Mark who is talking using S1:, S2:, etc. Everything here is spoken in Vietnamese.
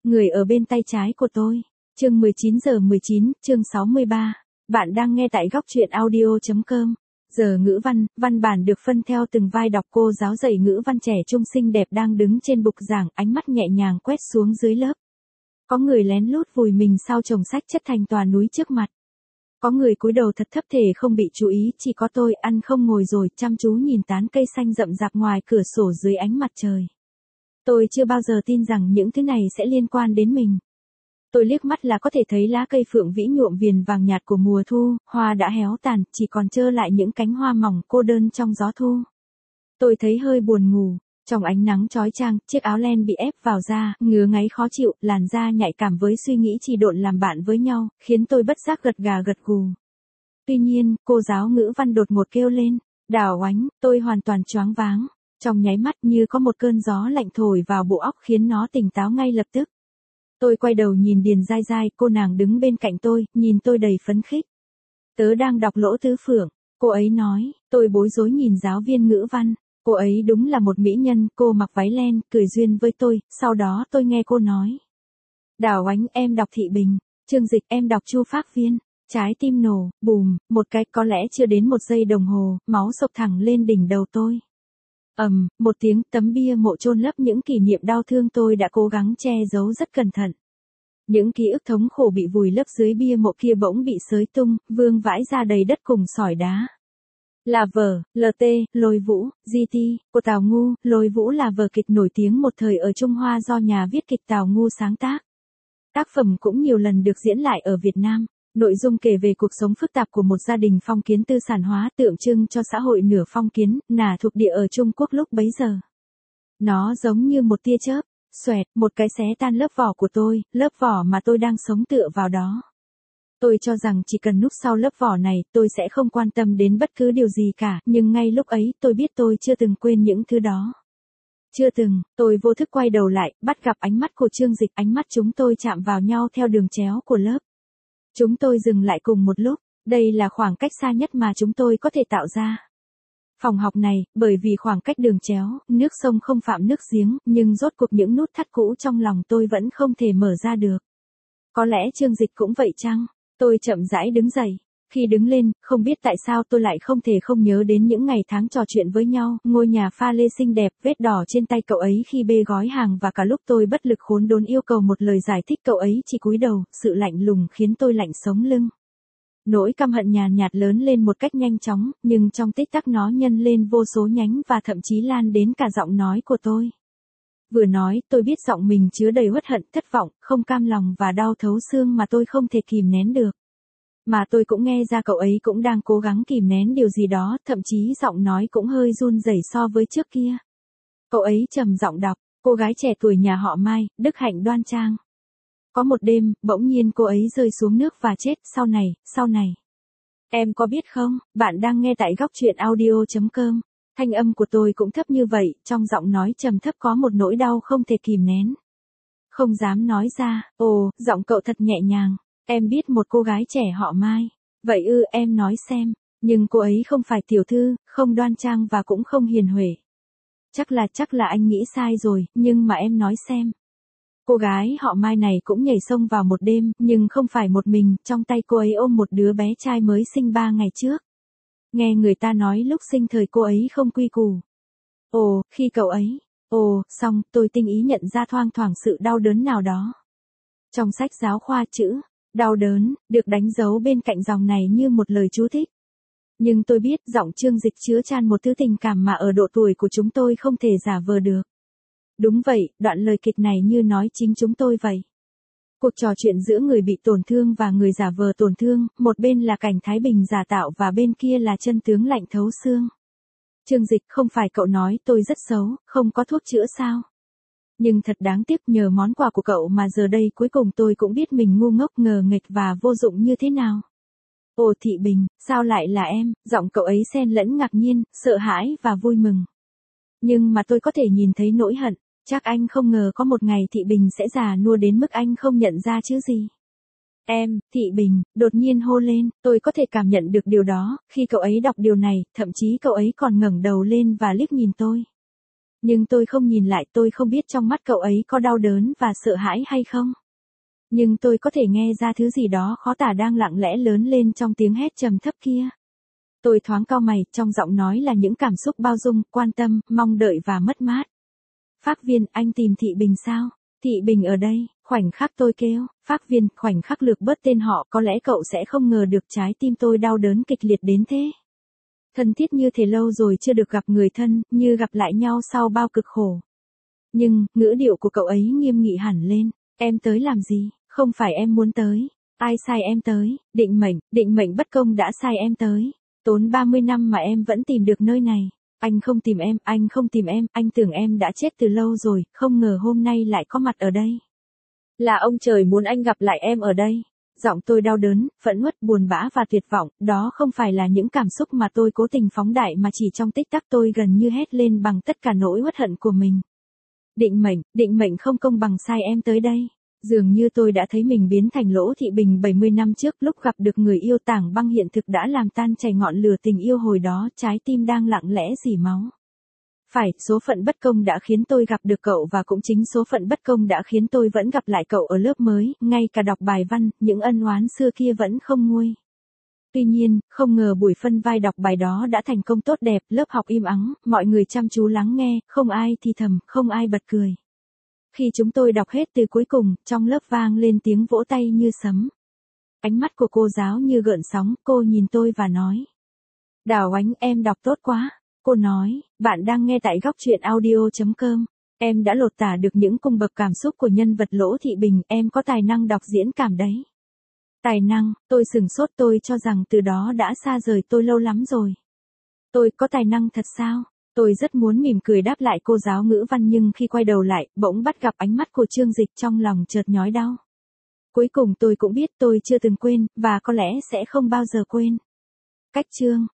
S1: Người ở bên tay trái của tôi. Chương 19:19, chương 63. Bạn đang nghe tại góc truyện audio.com. Giờ ngữ văn, văn bản được phân theo từng vai đọc. Cô giáo dạy ngữ văn trẻ trung xinh đẹp đang đứng trên bục giảng, ánh mắt nhẹ nhàng quét xuống dưới lớp. Có người lén lút vùi mình sau chồng sách chất thành tòa núi trước mặt. Có người cúi đầu thật thấp thể không bị chú ý, chỉ có tôi ăn không ngồi rồi, chăm chú nhìn tán cây xanh rậm rạp ngoài cửa sổ dưới ánh mặt trời. Tôi chưa bao giờ tin rằng những thứ này sẽ liên quan đến mình. Tôi liếc mắt là có thể thấy lá cây phượng vĩ nhuộm viền vàng nhạt của mùa thu, hoa đã héo tàn, chỉ còn trơ lại những cánh hoa mỏng cô đơn trong gió thu. Tôi thấy hơi buồn ngủ, trong ánh nắng chói chang, chiếc áo len bị ép vào da, ngứa ngáy khó chịu, làn da nhạy cảm với suy nghĩ trì độn làm bạn với nhau, khiến tôi bất giác gật gà gật gù. Tuy nhiên, cô giáo ngữ văn đột ngột kêu lên, Đào Oánh, tôi hoàn toàn choáng váng. Trong nháy mắt như có một cơn gió lạnh thổi vào bộ óc khiến nó tỉnh táo ngay lập tức. Tôi quay đầu nhìn Điền Dai Dai, cô nàng đứng bên cạnh tôi, nhìn tôi đầy phấn khích. Tớ đang đọc Lỗ Tứ Phượng, cô ấy nói. Tôi bối rối nhìn giáo viên ngữ văn, cô ấy đúng là một mỹ nhân, cô mặc váy len, cười duyên với tôi, sau đó tôi nghe cô nói. Đào Oánh, em đọc Thị Bình, Chương Dịch, em đọc Chu Phác Viên. Trái tim nổ, bùm, một cái, có lẽ chưa đến một giây đồng hồ, máu xộc thẳng lên đỉnh đầu tôi. Một tiếng, tấm bia mộ chôn lấp những kỷ niệm đau thương tôi đã cố gắng che giấu rất cẩn thận. Những ký ức thống khổ bị vùi lấp dưới bia mộ kia bỗng bị xới tung, vương vãi ra đầy đất cùng sỏi đá. Là vở, LT, Lôi Vũ, GT, của Tào Ngu. Lôi Vũ là vở kịch nổi tiếng một thời ở Trung Hoa do nhà viết kịch Tào Ngu sáng tác. Tác phẩm cũng nhiều lần được diễn lại ở Việt Nam. Nội dung kể về cuộc sống phức tạp của một gia đình phong kiến tư sản hóa tượng trưng cho xã hội nửa phong kiến, nả thuộc địa ở Trung Quốc lúc bấy giờ. Nó giống như một tia chớp, xoẹt, một cái xé tan lớp vỏ của tôi, lớp vỏ mà tôi đang sống tựa vào đó. Tôi cho rằng chỉ cần núp sau lớp vỏ này, tôi sẽ không quan tâm đến bất cứ điều gì cả, nhưng ngay lúc ấy, tôi biết tôi chưa từng quên những thứ đó. Chưa từng, tôi vô thức quay đầu lại, bắt gặp ánh mắt của Chương Dịch, ánh mắt chúng tôi chạm vào nhau theo đường chéo của lớp. Chúng tôi dừng lại cùng một lúc, đây là khoảng cách xa nhất mà chúng tôi có thể tạo ra. Phòng học này, bởi vì khoảng cách đường chéo, nước sông không phạm nước giếng, nhưng rốt cuộc những nút thắt cũ trong lòng tôi vẫn không thể mở ra được. Có lẽ Chương Dịch cũng vậy chăng? Tôi chậm rãi đứng dậy. Khi đứng lên, không biết tại sao tôi lại không thể không nhớ đến những ngày tháng trò chuyện với nhau, ngôi nhà pha lê xinh đẹp, vết đỏ trên tay cậu ấy khi bê gói hàng và cả lúc tôi bất lực khốn đốn yêu cầu một lời giải thích cậu ấy chỉ cúi đầu, sự lạnh lùng khiến tôi lạnh sống lưng. Nỗi căm hận nhàn nhạt lớn lên một cách nhanh chóng, nhưng trong tích tắc nó nhân lên vô số nhánh và thậm chí lan đến cả giọng nói của tôi. Vừa nói, tôi biết giọng mình chứa đầy uất hận, thất vọng, không cam lòng và đau thấu xương mà tôi không thể kìm nén được. Mà tôi cũng nghe ra cậu ấy cũng đang cố gắng kìm nén điều gì đó, thậm chí giọng nói cũng hơi run rẩy so với trước kia. Cậu ấy trầm giọng đọc, cô gái trẻ tuổi nhà họ Mai, đức hạnh đoan trang. Có một đêm, bỗng nhiên cô ấy rơi xuống nước và chết, sau này. Em có biết không, bạn đang nghe tại góc truyện audio.com. Thanh âm của tôi cũng thấp như vậy, trong giọng nói trầm thấp có một nỗi đau không thể kìm nén. Không dám nói ra, giọng cậu thật nhẹ nhàng. Em biết một cô gái trẻ họ Mai. Vậy em nói xem. Nhưng cô ấy không phải tiểu thư, không đoan trang và cũng không hiền huệ. Chắc là anh nghĩ sai rồi, nhưng mà em nói xem. Cô gái họ Mai này cũng nhảy sông vào một đêm, nhưng không phải một mình, trong tay cô ấy ôm một đứa bé trai mới sinh 3 ngày trước. Nghe người ta nói lúc sinh thời cô ấy không quy củ. Khi cậu ấy. Xong, tôi tinh ý nhận ra thoang thoảng sự đau đớn nào đó. Trong sách giáo khoa chữ đau đớn được đánh dấu bên cạnh dòng này như một lời chú thích. Nhưng tôi biết giọng Chương Dịch chứa chan một thứ tình cảm mà ở độ tuổi của chúng tôi không thể giả vờ được. Đúng vậy, đoạn lời kịch này như nói chính chúng tôi vậy. Cuộc trò chuyện giữa người bị tổn thương và người giả vờ tổn thương, một bên là cảnh thái bình giả tạo và bên kia là chân tướng lạnh thấu xương. Chương Dịch, không phải cậu nói tôi rất xấu, không có thuốc chữa sao? Nhưng thật đáng tiếc nhờ món quà của cậu mà giờ đây cuối cùng tôi cũng biết mình ngu ngốc ngờ nghệch và vô dụng như thế nào. Thị Bình, sao lại là em? Giọng cậu ấy xen lẫn ngạc nhiên, sợ hãi và vui mừng. Nhưng mà tôi có thể nhìn thấy nỗi hận, chắc anh không ngờ có một ngày Thị Bình sẽ già nua đến mức anh không nhận ra chứ gì. Em, Thị Bình, đột nhiên hô lên, tôi có thể cảm nhận được điều đó, khi cậu ấy đọc điều này, thậm chí cậu ấy còn ngẩng đầu lên và liếc nhìn tôi. Nhưng tôi không nhìn lại, tôi không biết trong mắt cậu ấy có đau đớn và sợ hãi hay không. Nhưng tôi có thể nghe ra thứ gì đó khó tả đang lặng lẽ lớn lên trong tiếng hét trầm thấp kia. Tôi thoáng cau mày, trong giọng nói là những cảm xúc bao dung, quan tâm, mong đợi và mất mát. Phác viên, anh tìm Thị Bình sao? Thị Bình ở đây, khoảnh khắc tôi kêu. Phác viên, khoảnh khắc lược bớt tên họ, có lẽ cậu sẽ không ngờ được trái tim tôi đau đớn kịch liệt đến thế. Thân thiết như thế lâu rồi chưa được gặp người thân, như gặp lại nhau sau bao cực khổ. Nhưng, ngữ điệu của cậu ấy nghiêm nghị hẳn lên. Em tới làm gì? Không phải em muốn tới. Ai sai em tới? Định mệnh bất công đã sai em tới. Tốn 30 năm mà em vẫn tìm được nơi này. Anh không tìm em, anh tưởng em đã chết từ lâu rồi, không ngờ hôm nay lại có mặt ở đây. Là ông trời muốn anh gặp lại em ở đây. Giọng tôi đau đớn, phẫn uất, buồn bã và tuyệt vọng, đó không phải là những cảm xúc mà tôi cố tình phóng đại mà chỉ trong tích tắc tôi gần như hét lên bằng tất cả nỗi uất hận của mình. Định mệnh không công bằng sai em tới đây. Dường như tôi đã thấy mình biến thành Lỗ Thị Bình 70 năm trước lúc gặp được người yêu. Tảng băng hiện thực đã làm tan chảy ngọn lửa tình yêu hồi đó, trái tim đang lặng lẽ rỉ máu. Phải, số phận bất công đã khiến tôi gặp được cậu và cũng chính số phận bất công đã khiến tôi vẫn gặp lại cậu ở lớp mới, ngay cả đọc bài văn, những ân oán xưa kia vẫn không nguôi. Tuy nhiên, không ngờ buổi phân vai đọc bài đó đã thành công tốt đẹp, lớp học im ắng, mọi người chăm chú lắng nghe, không ai thì thầm, không ai bật cười. Khi chúng tôi đọc hết từ cuối cùng, trong lớp vang lên tiếng vỗ tay như sấm. Ánh mắt của cô giáo như gợn sóng, cô nhìn tôi và nói. Đào Ánh, em đọc tốt quá. Cô nói, bạn đang nghe tại góc truyện audio.com. Em đã lột tả được những cung bậc cảm xúc của nhân vật Lỗ Thị Bình, em có tài năng đọc diễn cảm đấy. Tài năng, tôi sửng sốt, tôi cho rằng từ đó đã xa rời tôi lâu lắm rồi. Tôi có tài năng thật sao? Tôi rất muốn mỉm cười đáp lại cô giáo ngữ văn nhưng khi quay đầu lại, bỗng bắt gặp ánh mắt của Trương Dịch trong lòng chợt nhói đau. Cuối cùng tôi cũng biết tôi chưa từng quên, và có lẽ sẽ không bao giờ quên. Cách chương